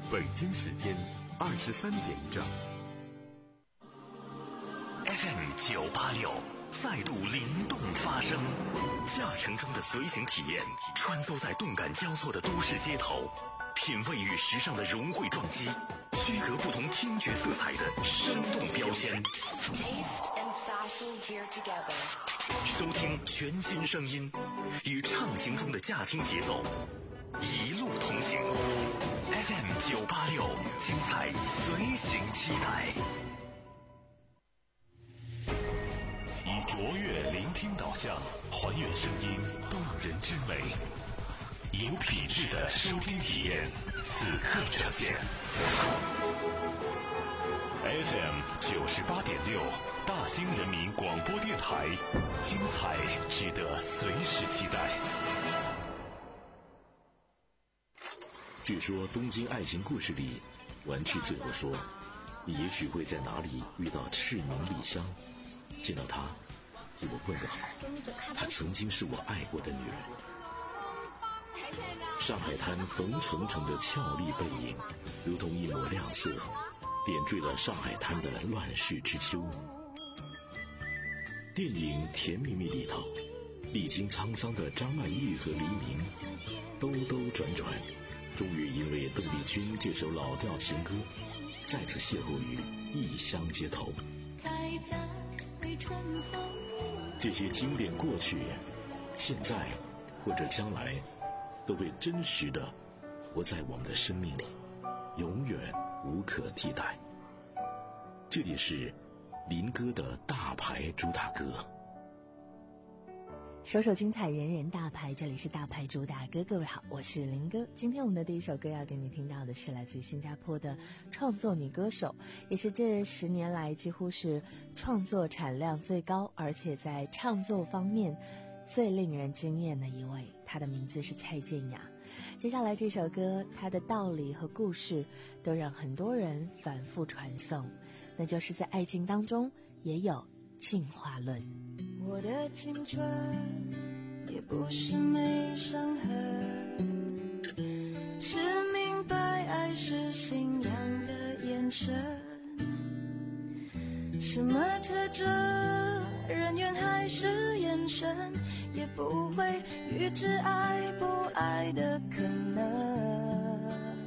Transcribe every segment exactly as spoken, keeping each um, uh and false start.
北京时间二十三点整。 F M 九八六再度灵动发声，驾乘中的随行体验，穿梭在动感交错的都市街头，品味与时尚的融汇撞击，区隔不同听觉色彩的生动标签。收听全新声音，与畅行中的驾听节奏一路同行。F M 九八六，精彩随行期待。以卓越聆听导向，还原声音动人之美，有品质的收听体验，此刻呈现。F M 九十八点六，大兴人民广播电台，精彩值得随时期待。 据说《东京爱情故事》里，丸治最后说：“你也许会在哪里遇到赤名莉香，见到她，替我问个好，她曾经是我爱过的女人。”上海滩冯程程的俏丽背影，如同一抹亮色，点缀了上海滩的乱世之秋。电影《甜蜜蜜》里头，历经沧桑的张曼玉和黎明，兜兜转转，终于因为邓丽君这首老调情歌，再次邂逅于异乡街头。这些经典过去，现在或者将来，都会真实的活在我们的生命里，永远无可替代。这里是林哥的大牌主打歌。 首首精彩，人人大牌，这里是大牌主打歌。各位好，我是林哥。今天我们的第一首歌要给你听到的是来自于新加坡的创作女歌手，也是这十年来几乎是创作产量最高，而且在唱作方面最令人惊艳的一位。她的名字是蔡健雅。接下来这首歌，它的道理和故事都让很多人反复传颂，那就是在爱情当中也有进化论。 我的青春也不是没伤痕，是明白爱是信仰的眼神。什么特征，人缘还是眼神，也不会预知爱不爱的可能。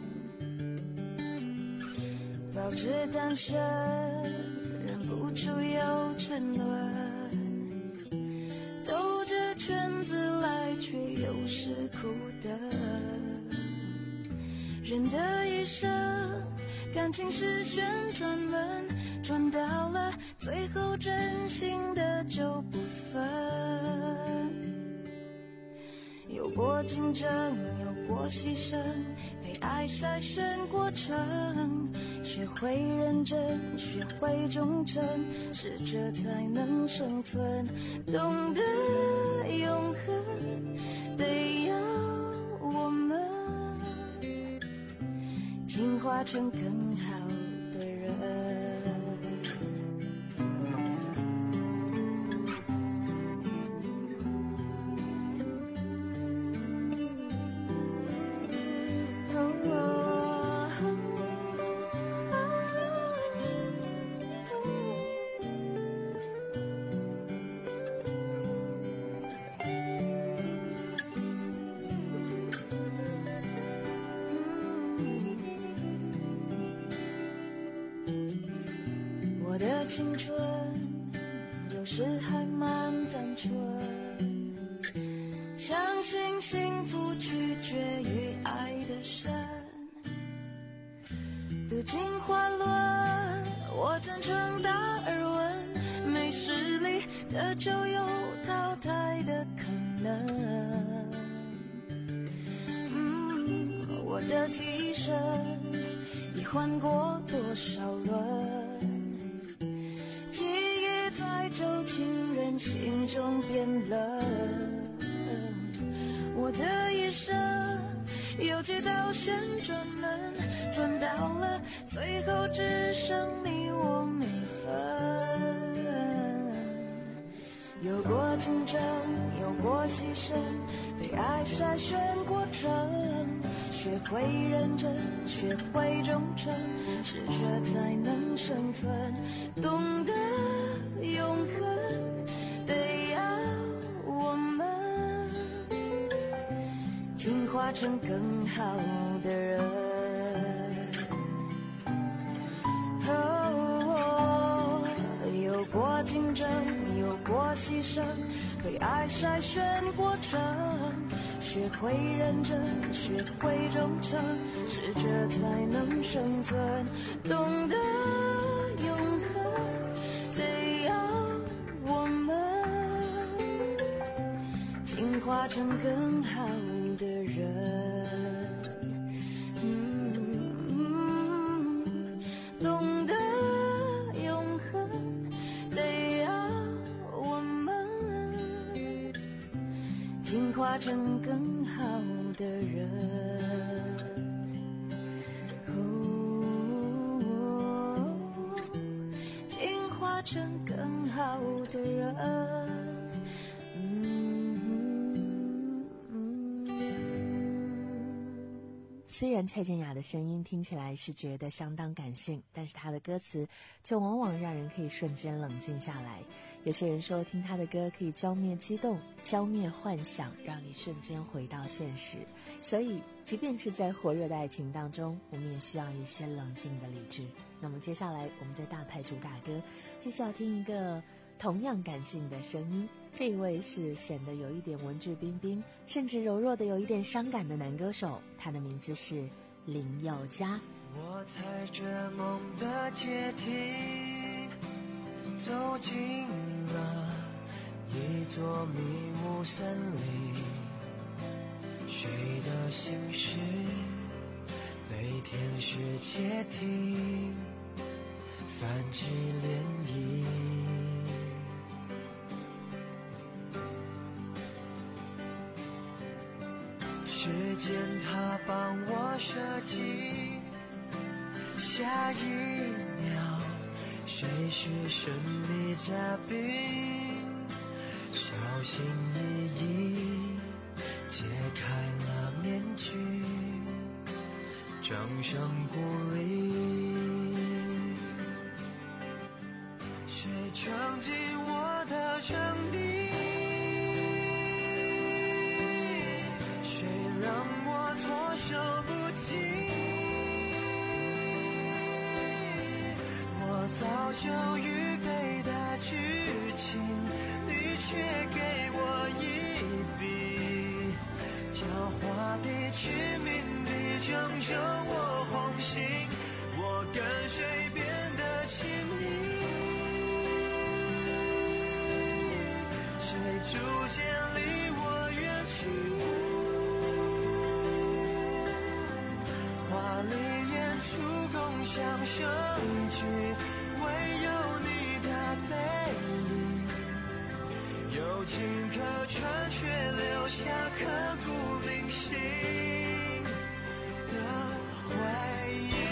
保持单身，忍不住有沉沦，兜着圈子来，却又是苦的。人的一生，感情是旋转门，转到了最后，真心的就不分。有过竞争，有过牺牲，被爱筛选过程，学会认真，学会忠诚，适者才能生存。懂得永恒，得要我们进化成更好的人。我的青春有时还蛮单纯，相信幸福取决于爱的深。读进化论，我赞成达尔文，没实力的就有淘汰的可能。嗯，我的替身已换过多少轮，在旧情人心中变冷。我的一生有几道旋转门，转到了最后只剩你我没分。有过竞争，有过牺牲，被爱筛选过程， 学会认真，学会忠诚，适者才能生存。懂得永恒，得要我们进化成更好的人。哦，有过竞争，有过牺牲，被爱筛选过程。学会认真，学会忠诚，适者才能生存。懂得永恒，得要我们进化成更好的人。嗯嗯、懂得永恒，得要我们进化成更好的人。哦，进化成更好的人。嗯嗯虽然蔡健雅的声音听起来是觉得相当感性，但是她的歌词却往往让人可以瞬间冷静下来。有些人说听她的歌可以浇灭激动，浇灭幻想，让你瞬间回到现实。所以即便是在火热的爱情当中，我们也需要一些冷静的理智。那么接下来我们在大牌主打歌就是要听一个同样感性的声音，这一位是显得有一点文质彬彬，甚至柔弱的有一点伤感的男歌手，他的名字是林宥嘉。 我踩着梦的阶梯，走进了一座迷雾森林，谁的心事被天使窃听，泛起涟漪。时间它帮我设计，下一秒谁是神秘嘉宾，小心翼翼解开了面具，掌声鼓励。谁闯进我的场地，谁让我措手不及，我早就预备的剧情，你却给我一笔，狡猾地致命地拯救我红心，我跟谁变得亲密，谁逐渐离我远去，华丽演出共享盛举，唯有你的背影有情可传，却留下刻骨铭心的回忆。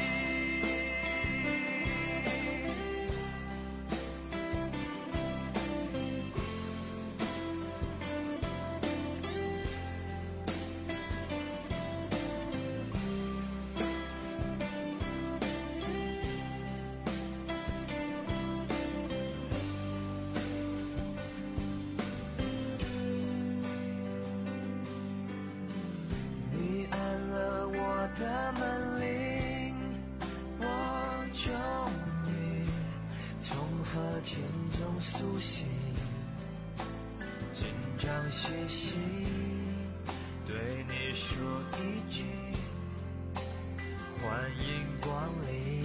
的门铃，我终于从河间中苏醒，紧张兮兮对你说一句欢迎光临，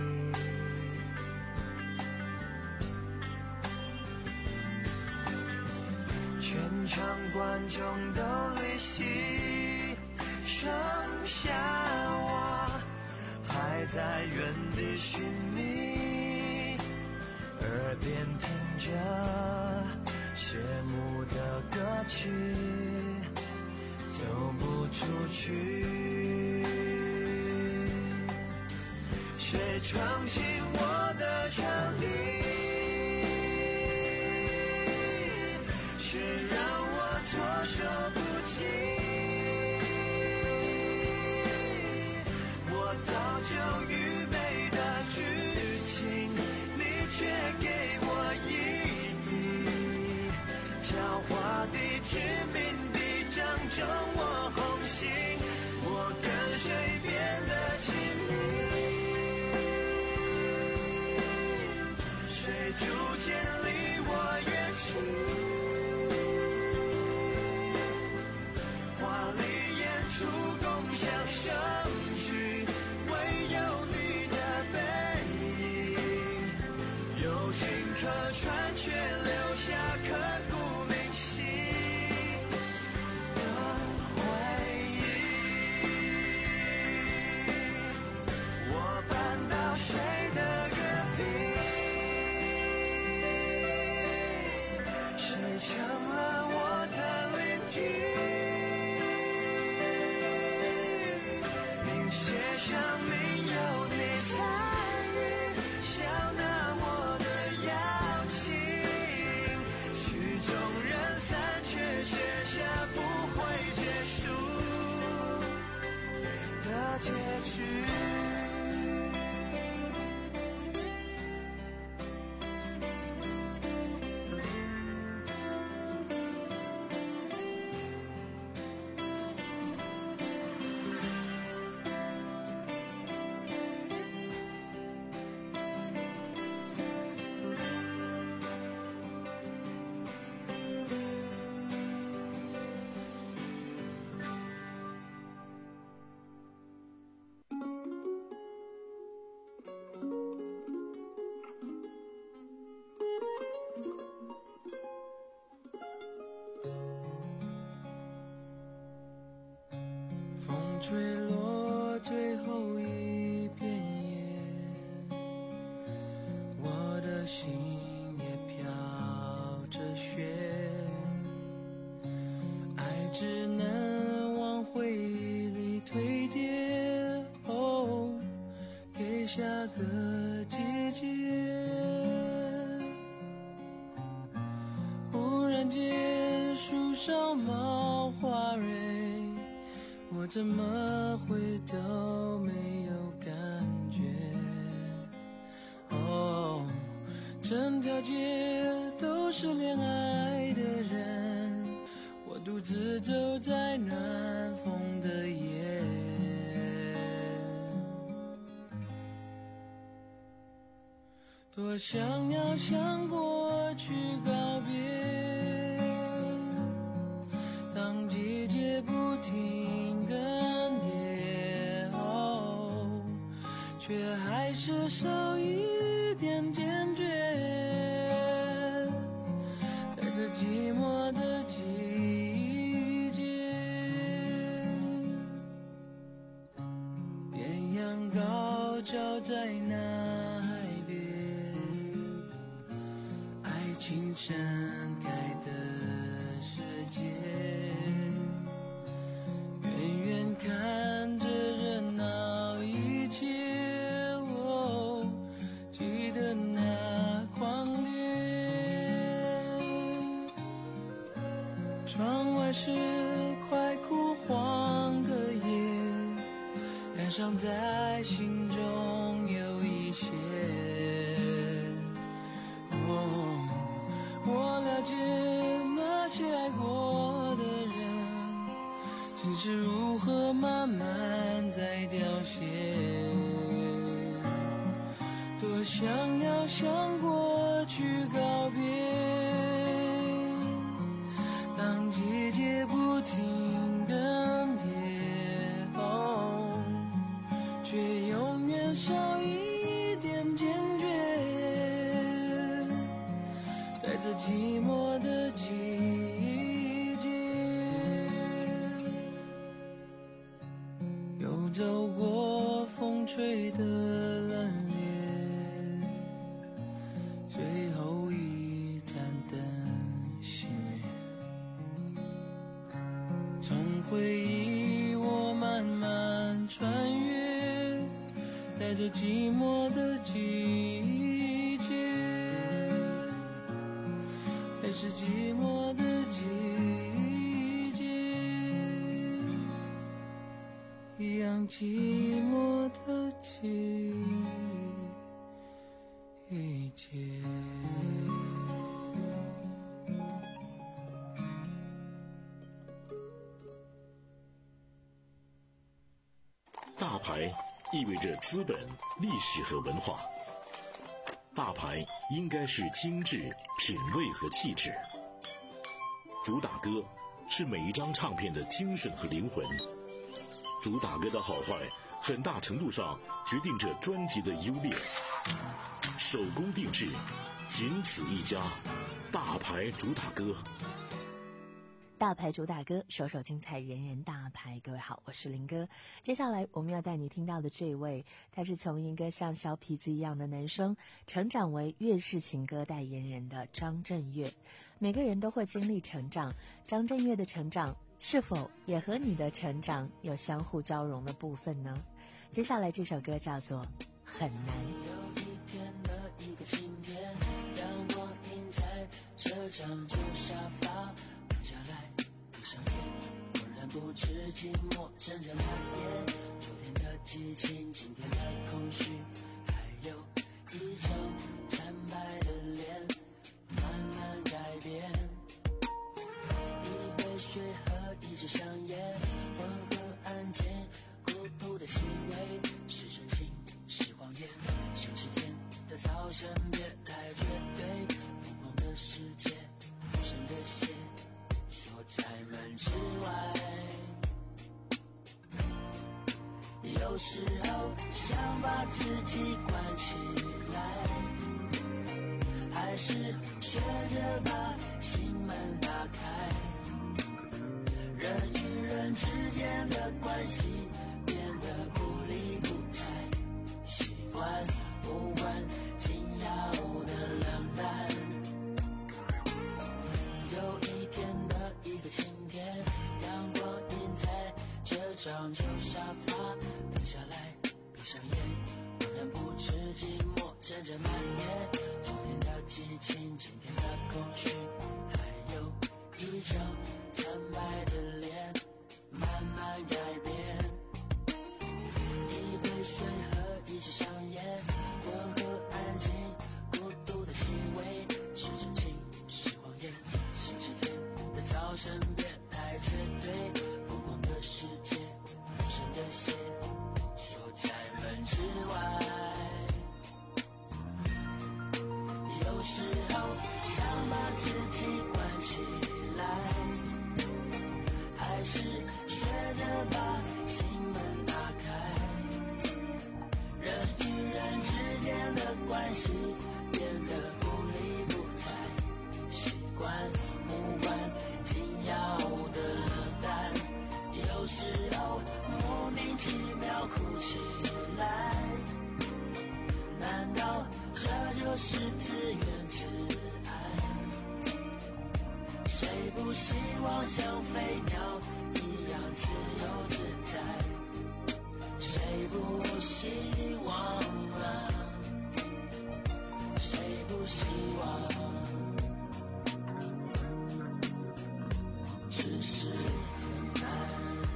全场观众都离席，剩下我还在原地寻觅，耳边听着谢幕的歌曲，走不出去，谁闯进我的场地，谁让我措手不及， 地知名地掌中我红心，我跟谁变得亲密，谁逐渐离我远去，华丽演出共享盛举，唯有你的背影有情可传，却留下刻骨铭心的回忆。我搬到谁的隔壁，谁成了我的邻居，名写上名有你参与，笑纳我的邀请，曲终人散，却写下不会结束的结局。风吹落最后一片叶，我的心也飘着雪，爱只能往回忆里堆叠，哦，给下个季节。忽然间树上冒花蕊，我怎么会都没有感觉？哦，整条街都是恋爱的人，我独自走在暖风的夜。多想要向过去告别，当季节不停更迭，哦，却还是少一点坚决，在这寂寞的季节，艳阳高照在那海边，爱情盛开的世界，远远看着热闹一切，哦，记得那狂烈。窗外是快枯黄的叶，感伤在心中有一些。哦，我了解那些爱过的人，心是如何慢慢在凋谢。多想要向过去告别，当季节不停更迭，哦，却永远少一点坚决，在这寂寞的季节，又走过风吹的冷冽，最后一盏灯熄灭，从回忆我慢慢穿越，在这寂寞的季节，还是寂寞的季节，一样寂寞的季节。 牌意味着资本、历史和文化。大牌应该是精致、品味和气质。主打歌是每一张唱片的精神和灵魂。主打歌的好坏，很大程度上决定着专辑的优劣。手工定制，仅此一家，大牌主打歌。 大牌主打歌，首首精彩，人人大牌。各位好，我是林哥。接下来我们要带你听到的这位，他是从一个像小痞子一样的男生，成长为粤式情歌代言人的张震岳。每个人都会经历成长，张震岳的成长是否也和你的成长有相互交融的部分呢？接下来这首歌叫做《很难》。 有一天的一个晴天，阳光映在这张旧沙发，躺下来闭上眼，浑然不知寂寞阵阵蔓延。昨天的激情，今天的空虚，还有一张惨白的脸，慢慢改变。一杯水和一支香烟，温和安静，孤独的气味，是真心是谎言。星期天的早晨别太绝对，疯狂的世界，无声的血锁在门之外。有时候想把自己关起来，还是学着把心门打开。人与人之间的关系变得不理不睬，习惯无关紧要的冷淡。有一天的一个晴天，阳光映在这张旧沙发，躺下来闭上眼，浑然不知寂寞阵阵蔓延。昨天的激情，今天的空虚，还有一张惨白的脸，慢慢改变。一杯水和一支香烟，温和安静，孤独的气味，是真情是谎言。星期天的早晨别太绝对，疯狂的世界，无声的血锁在门之外。有时候想把自己关起来，还是学着把心门打开。人与人之间的关系变得不理不睬，习惯无关紧要的冷淡。有时候莫名其妙哭起来，难道这就是自怨自艾？谁不希望像飞鸟一样自由自在？谁不希望啊？谁不希望？只是很难。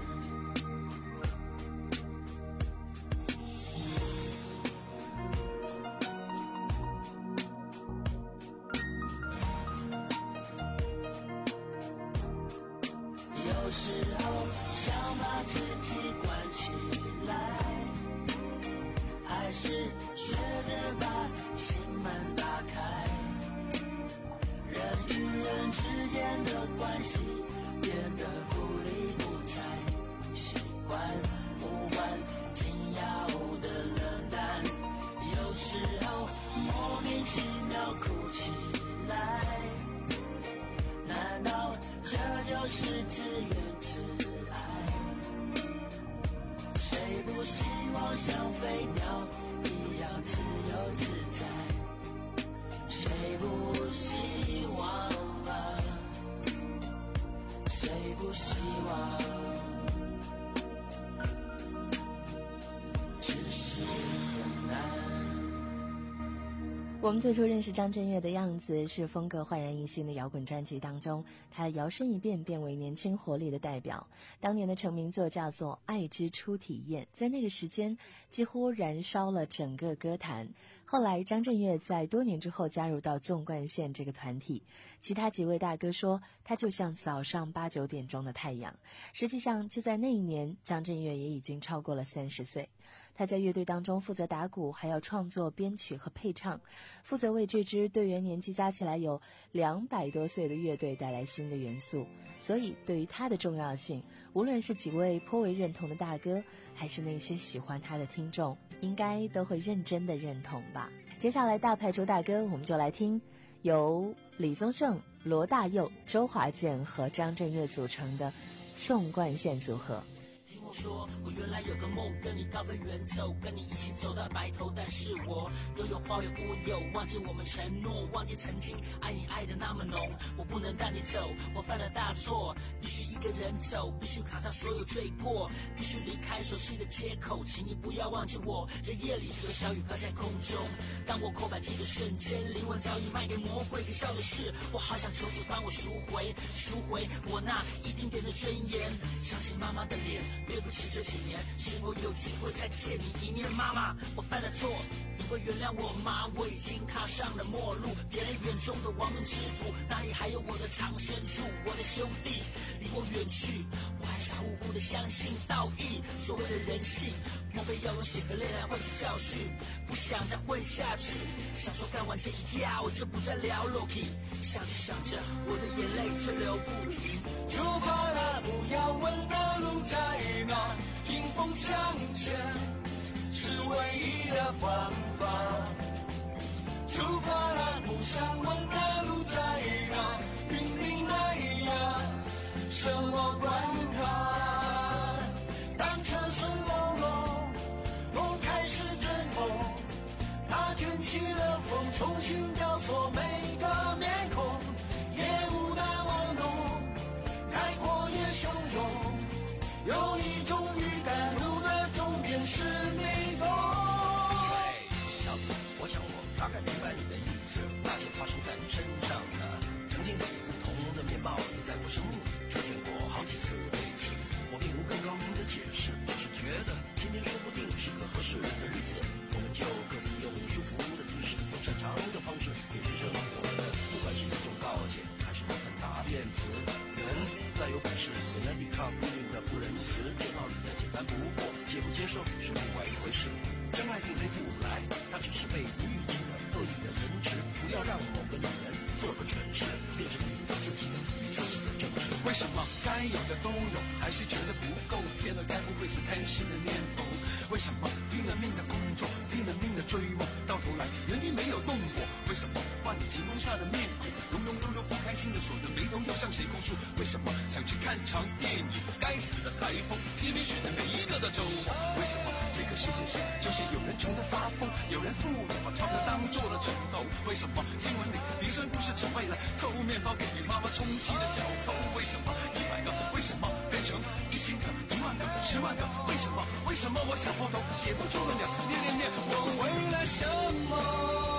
有时候想把自己关起来，还是学着把心门打开。人与人之间的关系变得不理不睬，习惯无关紧要的冷淡。有时候莫名其妙哭起来，难道这就是自怨自艾？谁不希望像飞鸟一样自由自在？谁不希望啊？谁不希望？只是很难。 我们最初认识张震岳的样子是风格焕然一新的摇滚专辑当中，他摇身一变变为年轻活力的代表。当年的成名作叫做《爱之初体验》，在那个时间几乎燃烧了整个歌坛。 后来张震岳在多年之后加入到纵贯线这个团体，其他几位大哥说他就像早上八九点钟的太阳。实际上就在那一年，张震岳也已经超过了三十岁。他在乐队当中负责打鼓，还要创作编曲和配唱，负责为这支队员年纪加起来有两百多岁的乐队带来新的元素。所以对于他的重要性，无论是几位颇为认同的大哥，还是那些喜欢他的听众，应该都会认真的认同吧。接下来大牌主打歌，我们就来听由李宗盛、罗大佑、周华健和张震岳组成的纵贯线组合。 说我原来有个梦，跟你高飞远走，跟你一起走到白头，但是我又有花有无有，忘记我们承诺，忘记曾经爱你爱的那么浓。我不能带你走，我犯了大错，必须一个人走，必须扛上所有罪过，必须离开熟悉的街口，请你不要忘记我。这夜里有小雨飘在空中，当我扣扳机的瞬间，灵魂早已卖给魔鬼。可笑的是，我好想求主帮我赎回，赎回我那一丁点的尊严。想起妈妈的脸，对不起这几年，是否有机会再见你一面？妈妈，我犯了错，你会原谅我吗？我已经踏上了末路，别人眼中的亡命之徒，哪里还有我的藏身处？我的兄弟离我远去，我还傻乎乎的相信道义，所谓的人性，莫非要用血和泪来换取教训？不想再混下去，想说干完这一票就不再聊落去，想着想着我的眼泪却流不停。 出发了，不要问那路在哪，迎风向前是唯一的方法。出发了，不想问那路在哪，云林那呀，什么关卡？当车声隆隆，梦开始阵痛，它卷起了风，重新雕塑每个面孔，夜雾那么浓，开阔也汹涌，有一种预感，路的终点是迷宫。 嘿，小子，我想我大概明白你的意思，那些发生在你身上的，曾经以不同的面貌，你在我生命里出现过好几次对此，我并无更高明的解释，只是觉得今天说不定是个合适的日子，我们就各自用舒服的姿势，用擅长的方式给人生活的，不管是一种告诫，还是一份答辩词。人再有本事，也难抵抗命运的不仁慈，这道理再简单不过，接不接受是另外一回事。真爱并非不来，它只是被无预警的恶意的人质。不要让某个女人做个蠢事，变成你自己的自己的正事。 为什么该有的都有，还是觉得不够？天哪，该不会是贪心的念头？为什么拼了命的工作，拼了命的追梦，到头来原地没有动过？为什么换你晴空下的面孔，庸庸碌碌不开心的锁着眉头，要向谁控诉？为什么想去看场电影，该死的台风偏偏选在每一个的周末？为什么这个世界上就是有人穷得发疯，有人富有把钞票当做了枕头？为什么新闻里鼻酸故事只为了偷面包给妈妈充气的小偷？为什么一百个为什么变成一千个、一万个、十万个？为什么？为什么我想破头写不出个鸟？念念念，我为了什么？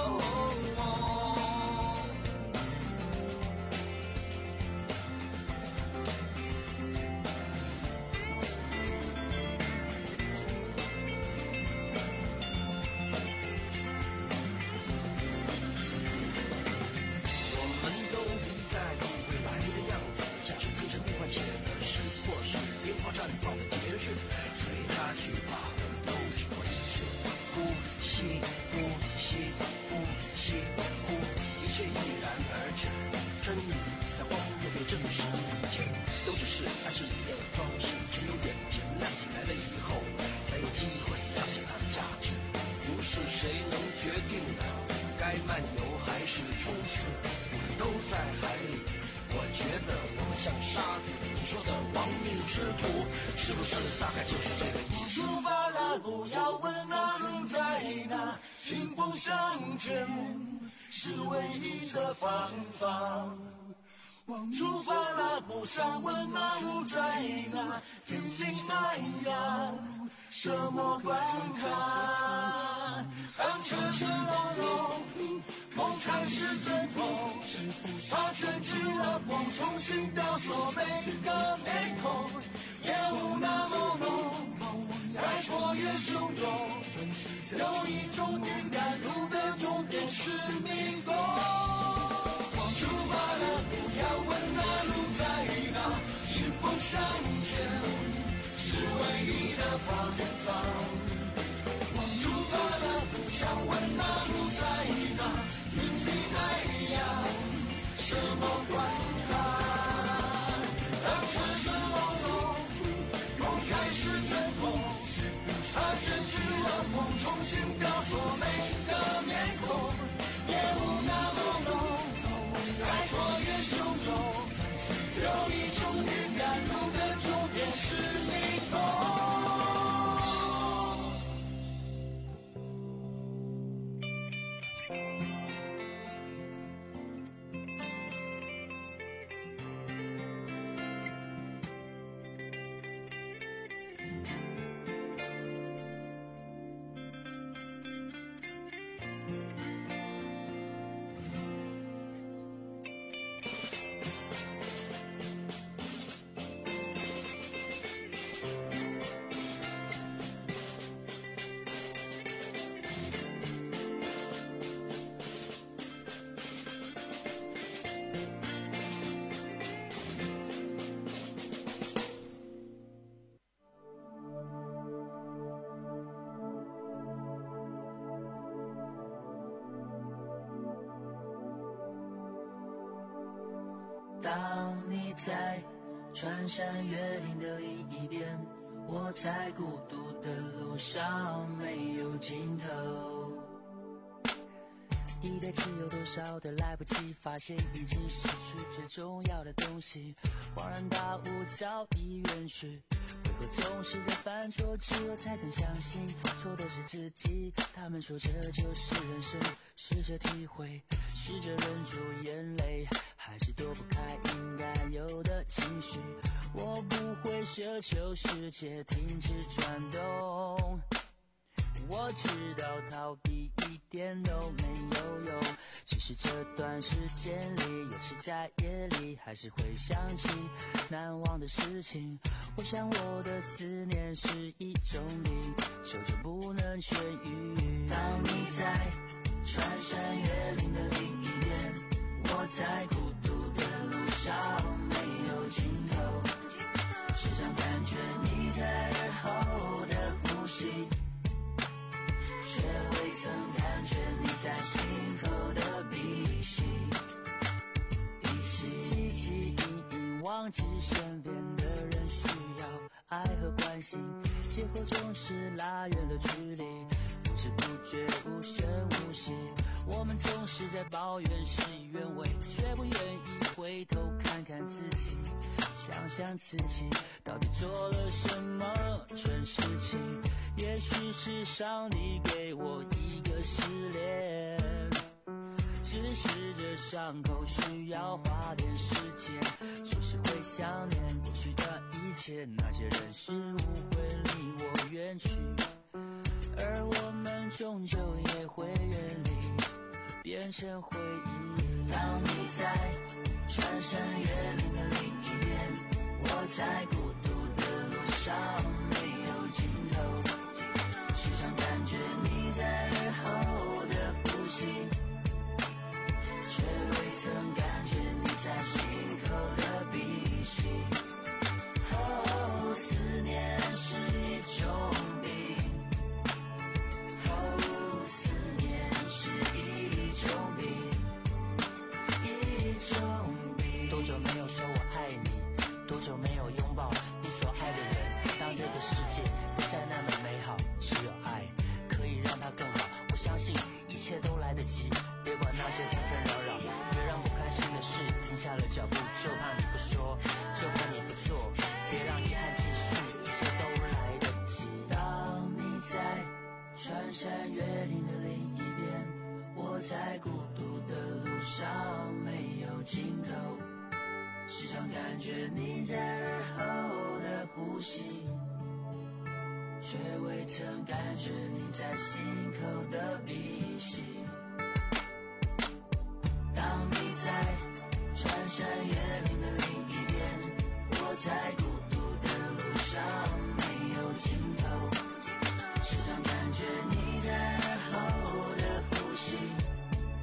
是唯一的方法。出发了，不想问那路在哪，天心那样，什么关卡？当车声隆隆，梦开始阵痛，它卷起了风，重新雕塑每个面孔，夜雾那么浓，开阔也汹涌，有一种预感。 是迷宫。光出发了，要问那路在哪？是否向前是唯一的方法？光出发了，想问那路在哪？云际太阳，什么关卡？当车声隆隆，梦开始阵痛，它卷起了风，重新雕塑每个面孔。夜雾那么浓，海阔越汹涌，有一种预感，路的终点是迷宫。 当你在穿山越岭的另一边，我在孤独的路上没有尽头。一辈子有多少的来不及发现，已经失去最重要的东西，恍然大悟早已远去。为何总是在犯错之后才更相信错的是自己？他们说这就是人生，试着体会，试着忍住眼泪，还是躲不开应该有的情绪。我不会奢求世界停止转动，我知道逃避一点都没有用，只是这段时间里，有时在夜里还是会想起难忘的事情。我想我的思念是一种病，久久不能痊愈。当你在穿山越岭的另一边，我在孤独的路上没有尽头，时常感觉你在耳后的呼吸，却未曾感觉你在心口的鼻息。鼻息汲汲营营，忘记身边的人需要爱和关心，结果总是拉远了距离，不知不觉无声无息。我们总是在抱怨事与愿违，却不愿意回头看看自己，想想自己到底做了什么蠢事情。也许是上帝给我一个试炼，只是这伤口需要花点时间，就是会想念过去的一切，那些人事物会离我远去，而我们终究也会远离，变成回忆。当你在穿山越岭的另一边，我在孤独的路上没有尽头，时常感觉你在耳后的呼吸，却未曾感觉你在心口的鼻息。哦，思念是一种病，哦，思念是一种病，一种病。多久没有说我爱你，多久没有拥抱你所爱的人。当这个世界不再那么美好，只有爱可以让它更好。我相信一切都来得及，别管那些纷纷扰扰，别让不开心的事停下了脚步，就怕你不说，就怕你不做，别让遗憾继续，一切都来得及。当你在穿山越岭的另一边，我在孤独的路上没有尽头，时常感觉你在耳后的呼吸，却未曾感觉你在心口的鼻息。当你在穿山越岭的另一边，我在孤独的路上没有尽头，时常感觉你在耳后的呼吸，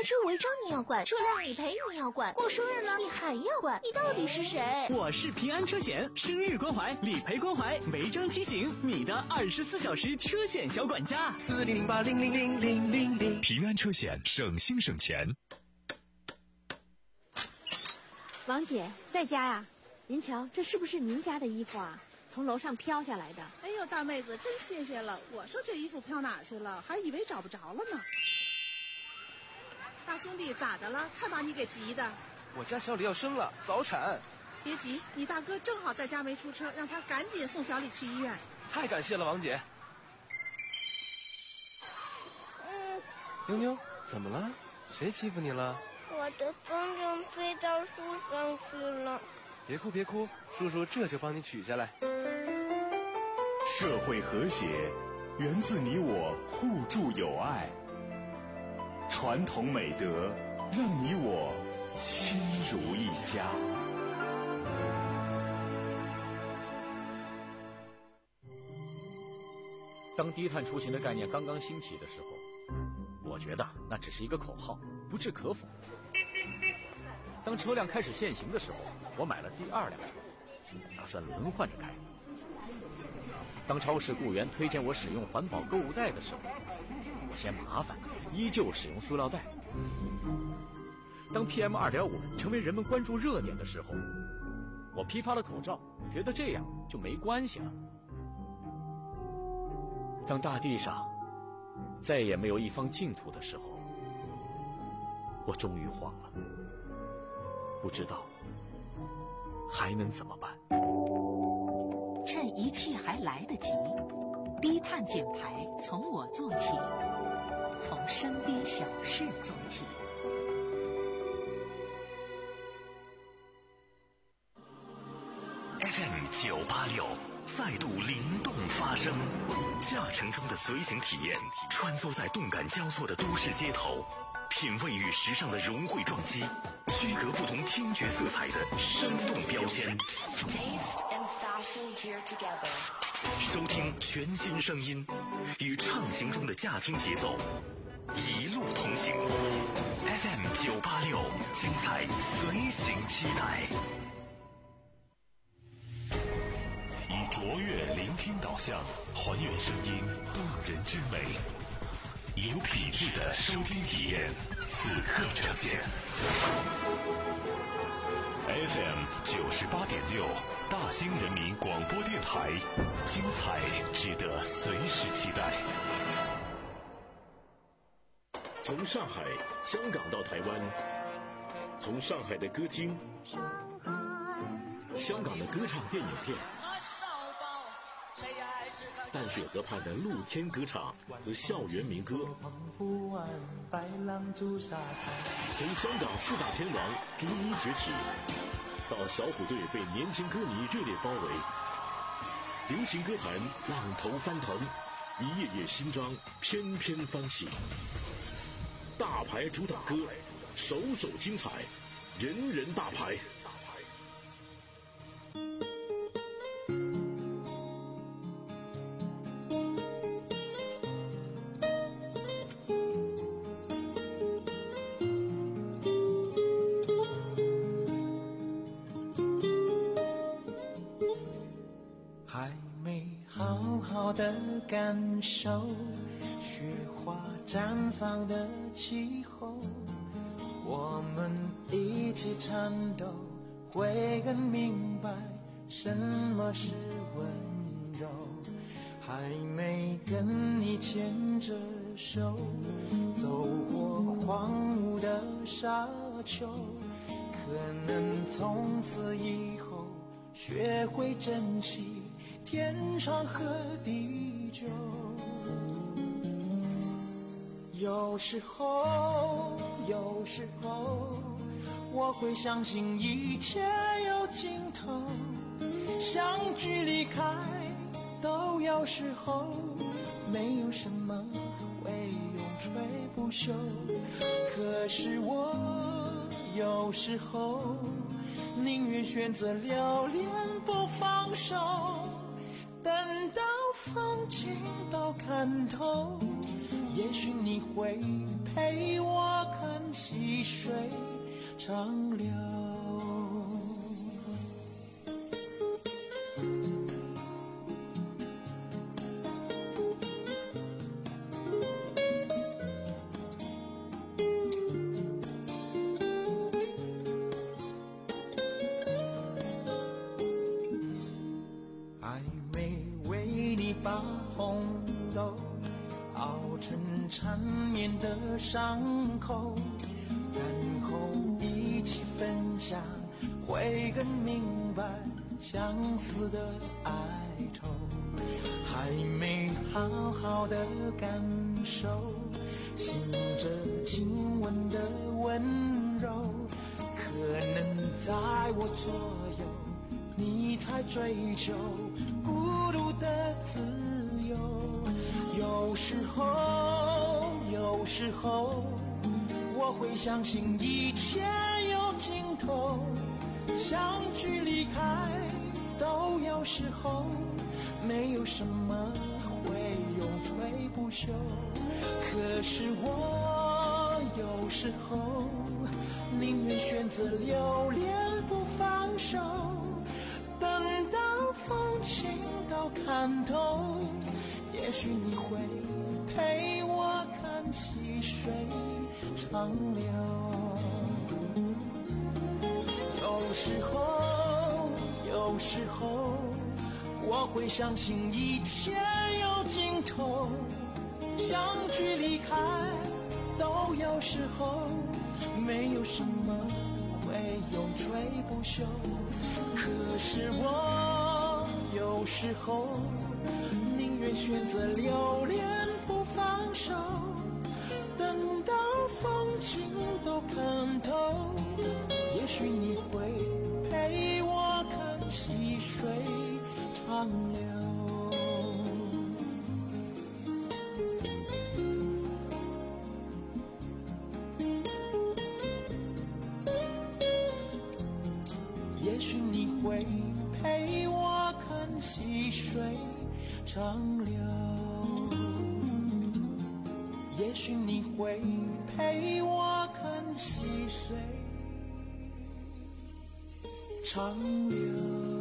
车违章你要管，车辆理赔你要管，过生日了你还要管，你到底是谁？ 我是平安车险，生日关怀，理赔关怀，违章提醒，你的二十四小时车险小管家。 四零零八零零零零零零， 平安车险，省心省钱。 王姐在家呀？您瞧，这是不是您家的衣服啊？从楼上飘下来的。 哎呦，大妹子，真谢谢了。我说这衣服飘哪去了，还以为找不着了呢。大兄弟，咋的了？看把你给急的。 我家小李要生了，早产。 别急，你大哥正好在家没出车，让他赶紧送小李去医院。 太感谢了，王姐。 嗯， 妞妞，怎么了？谁欺负你了？ 我的风筝飞到树上去了。 别哭别哭，叔叔这就帮你取下来。 社会和谐源自你我互助友爱，传统美德让你我亲如一家。 当低碳出行的概念刚刚兴起的时候，我觉得那只是一个口号，不置可否。当车辆开始限行的时候，我买了第二辆车，打算轮换着开。当超市雇员推荐我使用环保购物袋的时候，我嫌麻烦，依旧使用塑料袋。当 P M 二点五 成为人们关注热点的时候，我批发了口罩，觉得这样就没关系了。当大地上再也没有一方净土的时候，我终于慌了，不知道还能怎么办。 趁一切还来得及，低碳减排从我做起，从身边小事做起。 F M 九八六再度灵动发声，驾乘中的随行体验，穿梭在动感交错的都市街头，品味与时尚的融汇撞击，区隔不同听觉色彩的生动标签。收听全新声音，与畅行中的驾听节奏，一路同行。F M 九八六，精彩随行期待。 以卓越聆听导向，还原声音动人之美，有品质的收听体验，此刻呈现。F M 九十八点六，大兴人民广播电台，精彩值得随时期待。从上海、香港到台湾，从上海的歌厅、香港的歌唱电影片，淡水河畔的露天歌唱和校园民歌，从香港四大天王逐一崛起，到小虎队被年轻歌迷热烈包围，流行歌坛浪头翻腾，一页页新章翩翩翻起。大牌主打歌，首首精彩，人人大牌。 还没好好的感受雪花绽放的气候，我们一起颤抖，会更明白什么是温柔。还没跟你牵着手走过荒芜的沙丘，可能从此以后学会珍惜天长和地久。有时候，有时候，我会相信一切有尽头，相聚离开都有时候，没有什么会永垂不朽。可是我有时候宁愿选择留恋不放手，等到风景都看透，也许你会陪我看细水长流。还没为你把红豆熬成缠绵的伤口，然后一起分享，会更明白相思的哀愁。还没好好的感受醒着亲吻的温柔，可能在我左右你才追求孤独的自由。有时候有时候我会相信一切有尽头，相聚离开都有时候，没有什么会永垂不朽。可是我有时候宁愿选择留恋不放手，等到风景都看透，也许你会陪我看细水长流。有时候有时候我会相信一切有尽头，相聚离开都有时候，没有什么会永垂不朽。可是我有时候宁愿选择留恋不放手，等到风景都看透，也许你会陪我看细水长流。也许你会陪我看细水长流，也许你会陪我看细水长流。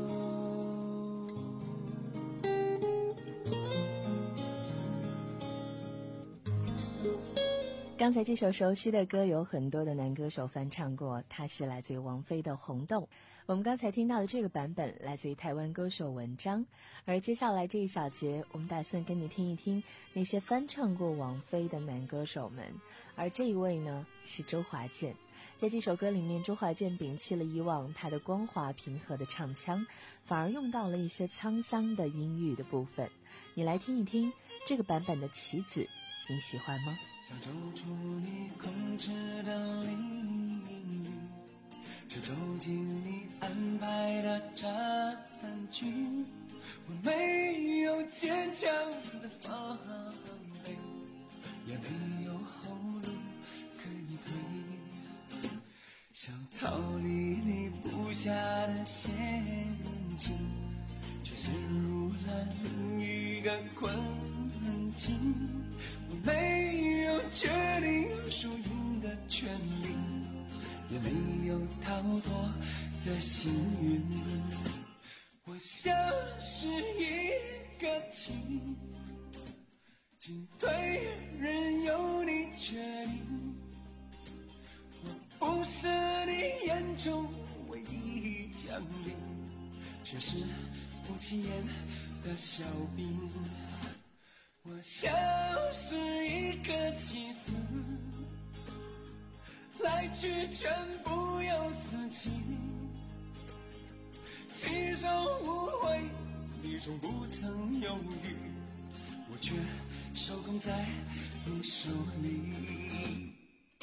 刚才这首熟悉的歌有很多的男歌手翻唱过，它是来自于王菲的《红豆》。我们刚才听到的这个版本来自于台湾歌手文章，而接下来这一小节我们打算跟你听一听那些翻唱过王菲的男歌手们，而这一位呢是周华健。在这首歌里面，周华健摒弃了以往他的光滑平和的唱腔，反而用到了一些沧桑的音域的部分。你来听一听这个版本的《棋子》，你喜欢吗？ 想走出你控制的领域，就走进你安排的战局。我没有坚强的防备，也没有后路可以退，想逃离你布下的陷阱，却陷入了另一个困境。我没有决定输赢的权利，也没有逃脱的幸运。我像是一个棋，进退任由你决定。我不是你眼中唯一将领，却是不起眼的小兵。我像是一个棋子，来去全不由自己，棋手无悔，你从不曾犹豫，我却受控在你手里。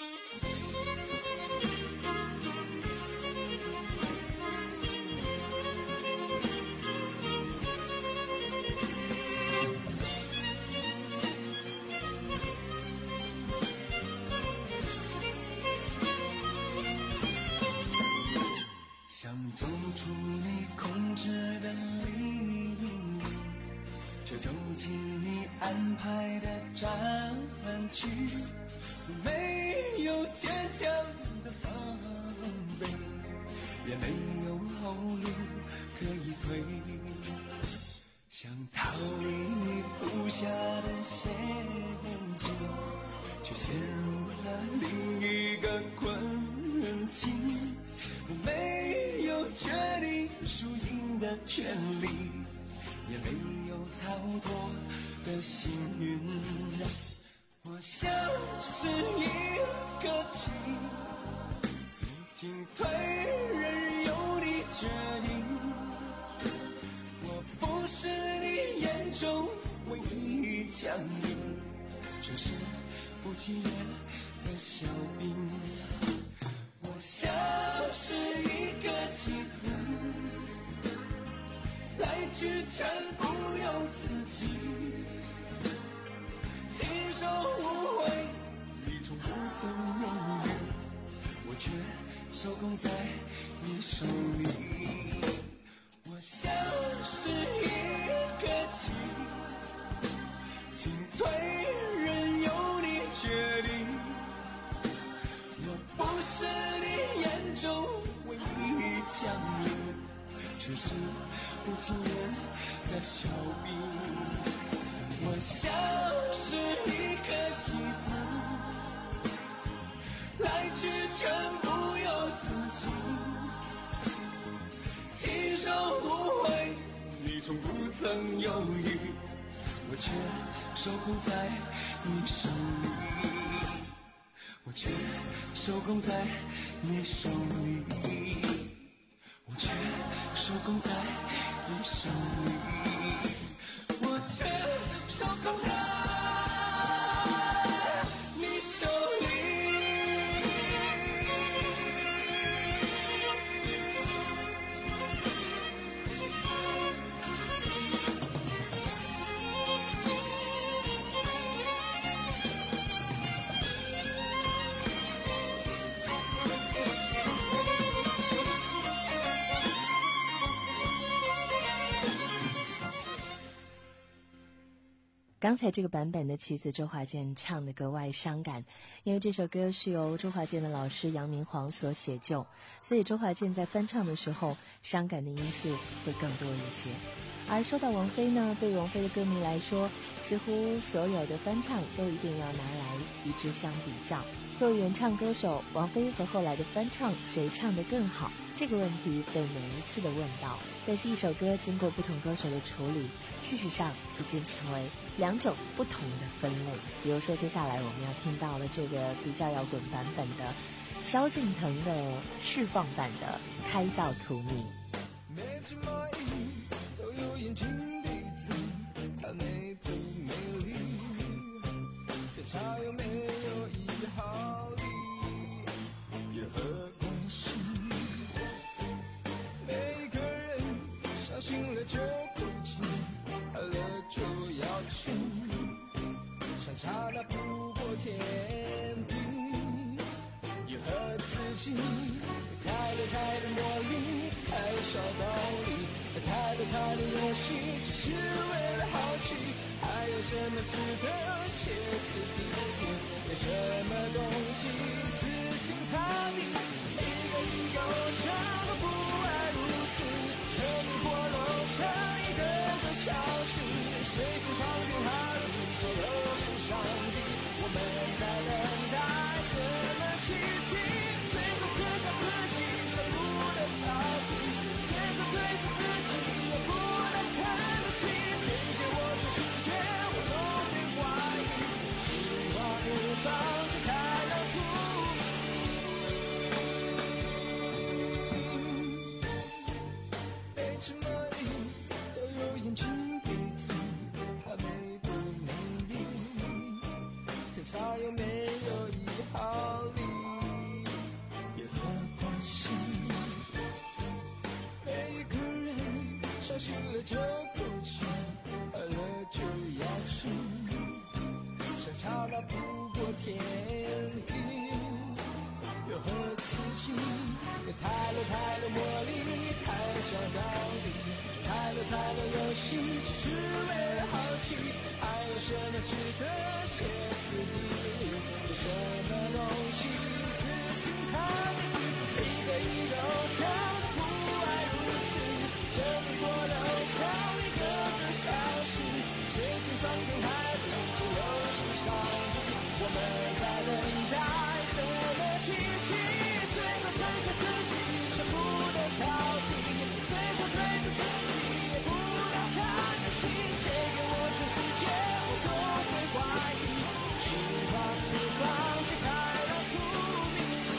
想走出你控制的领域，就走进你安排的战局。 没有坚强的防备，也没有后路可以退，想逃离你布下的陷阱，却陷入了另一个困境。我没有决定输赢的权利，也没有逃脱的幸运。我像是一个棋，进退任由你决定。我不是你眼中唯一强敌，却是不起眼的小兵。我像是一个棋子，来去全不由自己，亲手无悔，你从不曾犹豫，我却受控在你手里。我像是一个棋，进退任由你决定。我不是你眼中唯一强敌，却是不起眼的小兵。我像是一颗棋子，来去全不由自己，亲手无悔，你从不曾犹豫，我却受控在你手里，我却受控在你手里，我却受控在你手里，我却受控在你手里。 刚才这个版本的棋子，周华健唱得格外伤感，因为这首歌是由周华健的老师杨明煌所写就，所以周华健在翻唱的时候，伤感的因素会更多一些。而说到王菲呢，对王菲的歌迷来说，似乎所有的翻唱都一定要拿来与之相比较。作为原唱歌手，王菲和后来的翻唱谁唱得更好？这个问题被每一次的问到，但是一首歌经过不同歌手的处理，事实上已经成为两种不同的分类。比如说接下来我们要听到的这个比较摇滚版本的萧敬腾的释放版的《开到荼蘼》。 每次蚂蚁都有眼睛鼻子，它美不美丽？可它有没有一毫厘？也何关系？每个人相信了就哭泣，爱了就要去，相差那不过天地，也和自己太多太多魔力，太少道理，太多太多游戏，只是为了好奇。还有什么值得歇斯底里？有什么东西死心塌地？一个一个偶像都不爱如此，沉迷过楼上一个个消失，谁是上天下地，谁又是上帝？我们在等待什么奇迹？最后剩下自己舍不得逃避，最后对着自己也不能看得起。谁借我这世界，我都没怀疑，希望无妨就开了荼蘼。每只蚂蚁都有眼睛鼻子，它美不美丽？可它有没有一毫厘？也何关系？每一个人相信了就哭泣，爱了就要去，相差那不过天地，又和自己有太多太多魔力，太少道理，太多太多游戏，只是为了好奇。还有什么值得歇斯底里？有什么东西死心塌地，一个一个偶像不爱如此，整理过的偶像一个个消失，水晶上天台不只有是上帝，我们在等待什么奇迹，最后剩下自己舍不得逃避，最后对着自己也不能看得起，谁给我全世界我都会怀疑，希望不放弃开到荼蘼。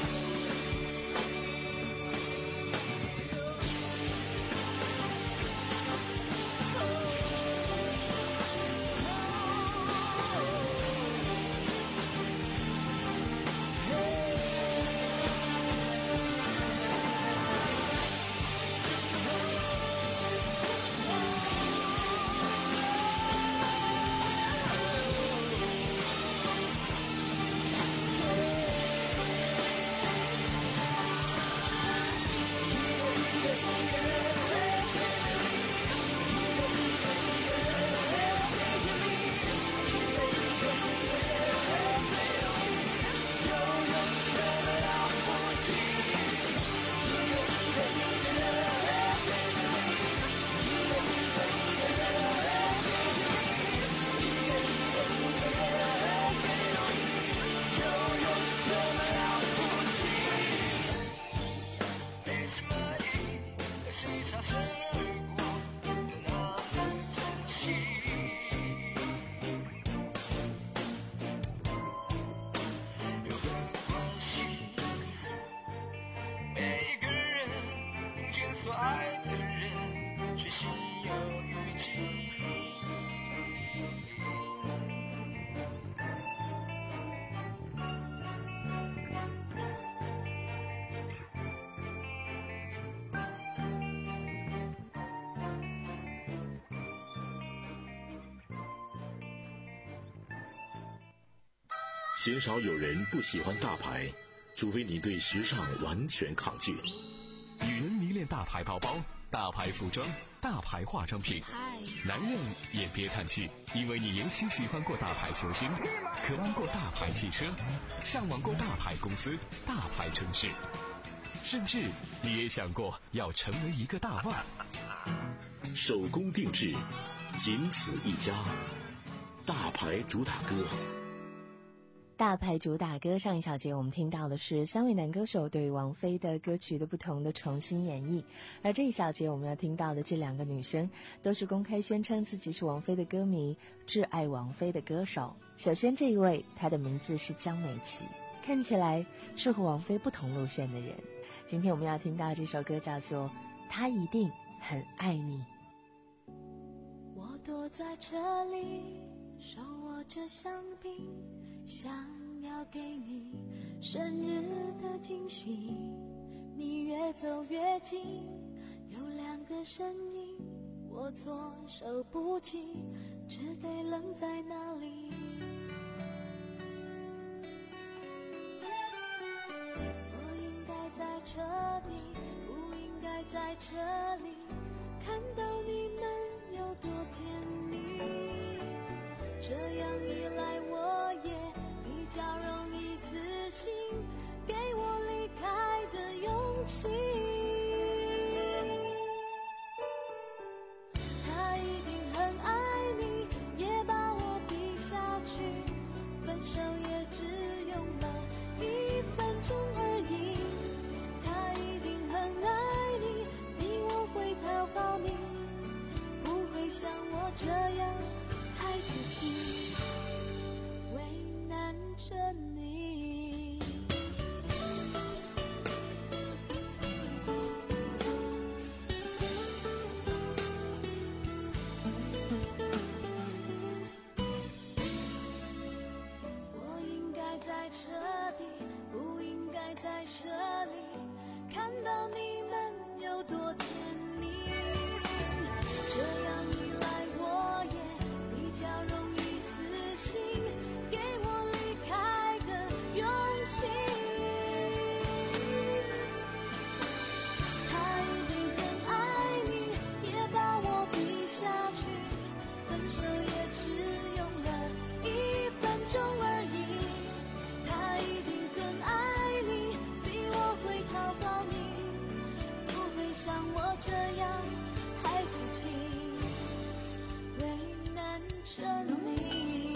鲜少有人不喜欢大牌，除非你对时尚完全抗拒。 女人迷恋大牌包包、大牌服装、大牌化妆品，男人也别叹气，因为你也许喜欢过大牌球星，渴望过大牌汽车，向往过大牌公司、大牌城市，甚至你也想过要成为一个大腕。 手工定制，仅此一家，大牌主打歌。 大牌主打歌，上一小节我们听到的是三位男歌手对王菲的歌曲的不同的重新演绎，而这一小节我们要听到的这两个女生都是公开宣称自己是王菲的歌迷，挚爱王菲的歌手。首先这一位，她的名字是江美琪，看起来是和王菲不同路线的人。今天我们要听到这首歌叫做《他一定很爱你》。 我躲在这里，手握着香槟，想要给你生日的惊喜，你越走越近，有两个身影，我措手不及，只得愣在那里。我应该在这里，不应该在这里，看到你们有多甜蜜，这样一来我也比较容易死心，给我离开的勇气。他一定很爱你，也把我逼下去，分手也只用了一分钟而已。他一定很爱你，比我会讨好你，不会像我这样孩子气，为难着你。我应该在这里，不应该在这里，看到你们有多甜蜜，这样一来我也比较容易死心，给我离开的勇气。他一定很爱你，也把我逼下去，分手也只用了一分钟而已。他着你。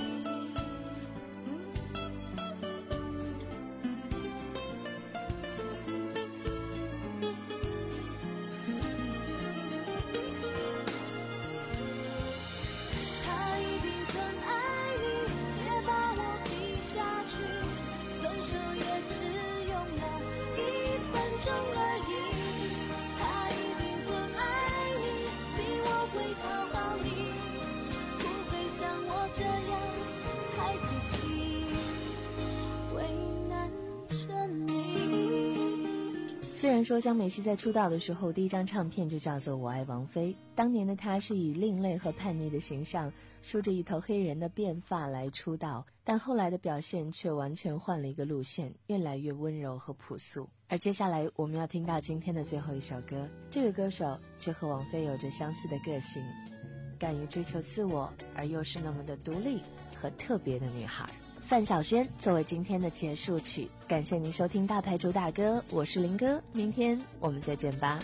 他一定很爱你，也把我比下去，分手也只用了一分钟而已。他一定很爱你，比我会讨好你，不会像我这样太自己，为难着你。 虽然说江美熙在出道的时候第一张唱片就叫做《我爱王菲》，当年的她是以另类和叛逆的形象，梳着一头黑人的辫发来出道，但后来的表现却完全换了一个路线，越来越温柔和朴素。而接下来我们要听到今天的最后一首歌，这位歌手却和王菲有着相似的个性，敢于追求自我，而又是那么的独立和特别的女孩。范晓萱作为今天的结束曲，感谢您收听大牌主打歌，我是林哥，明天我们再见吧。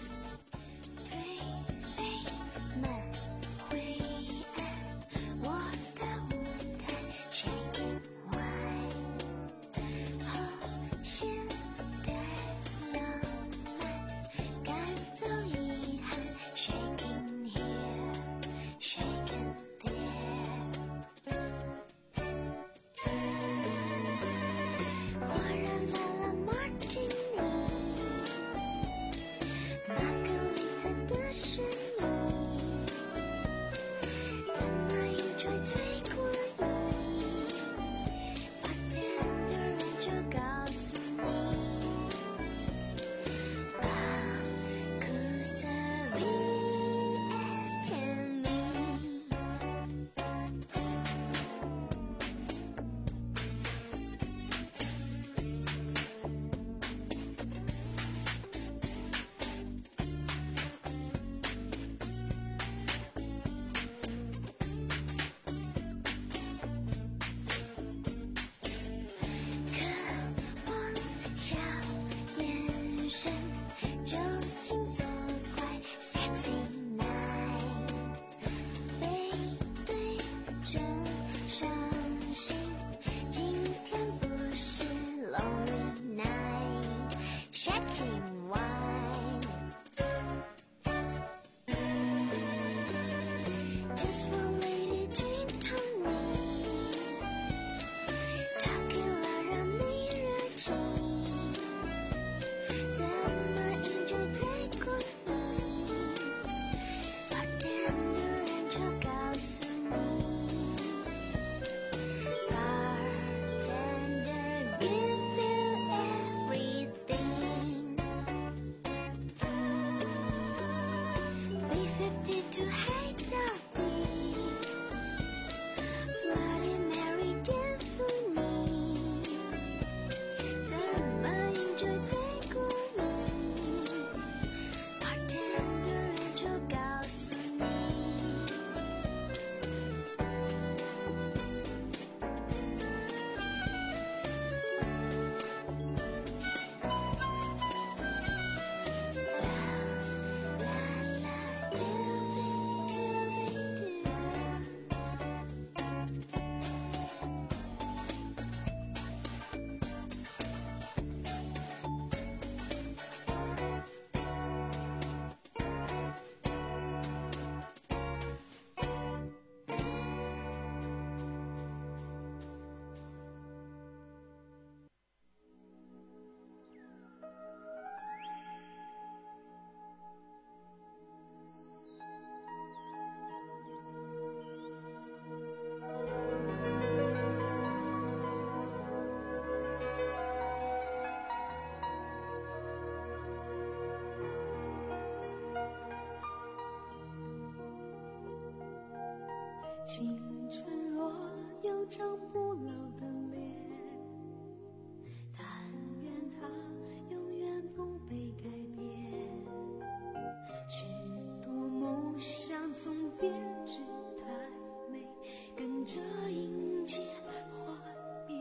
青春若有张不老的脸，但愿它永远不被改变。许多梦想总编织太美，跟着迎接幻灭。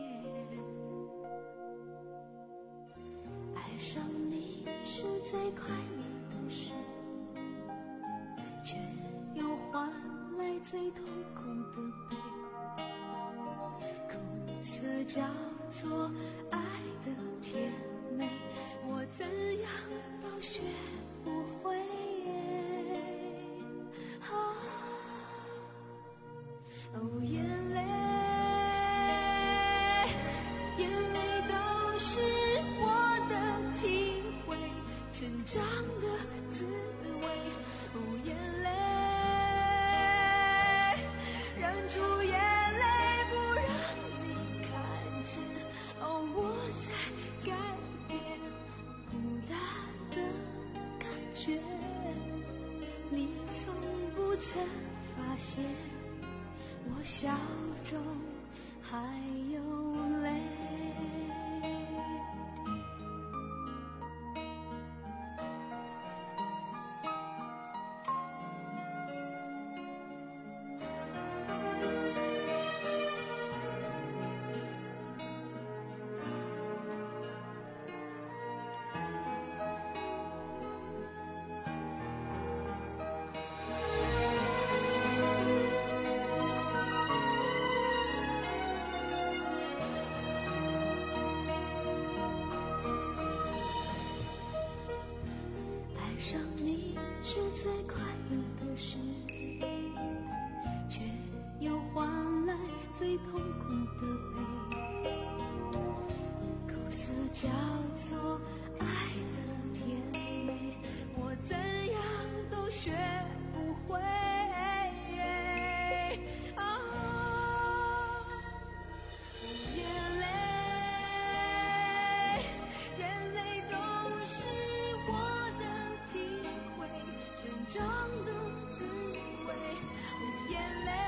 爱上你是最快乐的事，却又换来最痛苦的悲。 色交错爱的甜美，我怎样都学不会。啊，哦，眼泪，眼泪都是我的体会，成长的滋味。哦，眼泪，忍住眼泪不让你看见。哦，我在改变孤单的感觉，你从不曾发现我笑中还有泪。上你是最快乐的事，却又换来最痛苦的悲。口色交错爱的甜美，我怎样都学不会。啊，眼泪，眼泪都是我的体会，成长的滋味。哦，眼泪，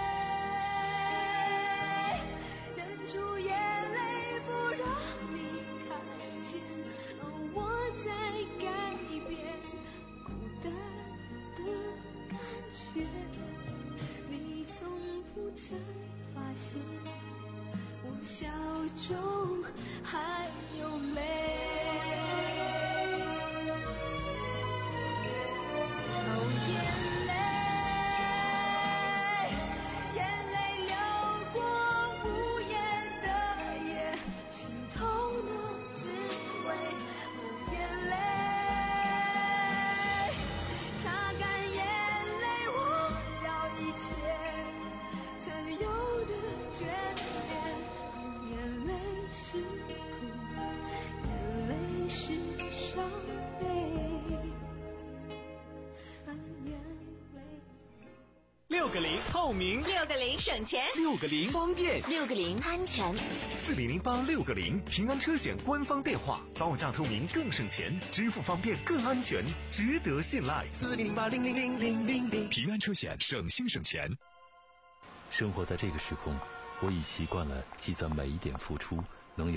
忍住眼泪不让你看见。哦，我在改变孤单的感觉，你从不曾发现我笑中还有泪。 六个零透明， 六个零省钱， 六个零方便， 六个零安全。 四零零八六个零平安车险官方电话，报价透明更省钱，支付方便更安全，值得信赖。 四零零八零零零零零零， 平安车险省心省钱。 生活在这个时空，我已习惯了记攒每一点付出能有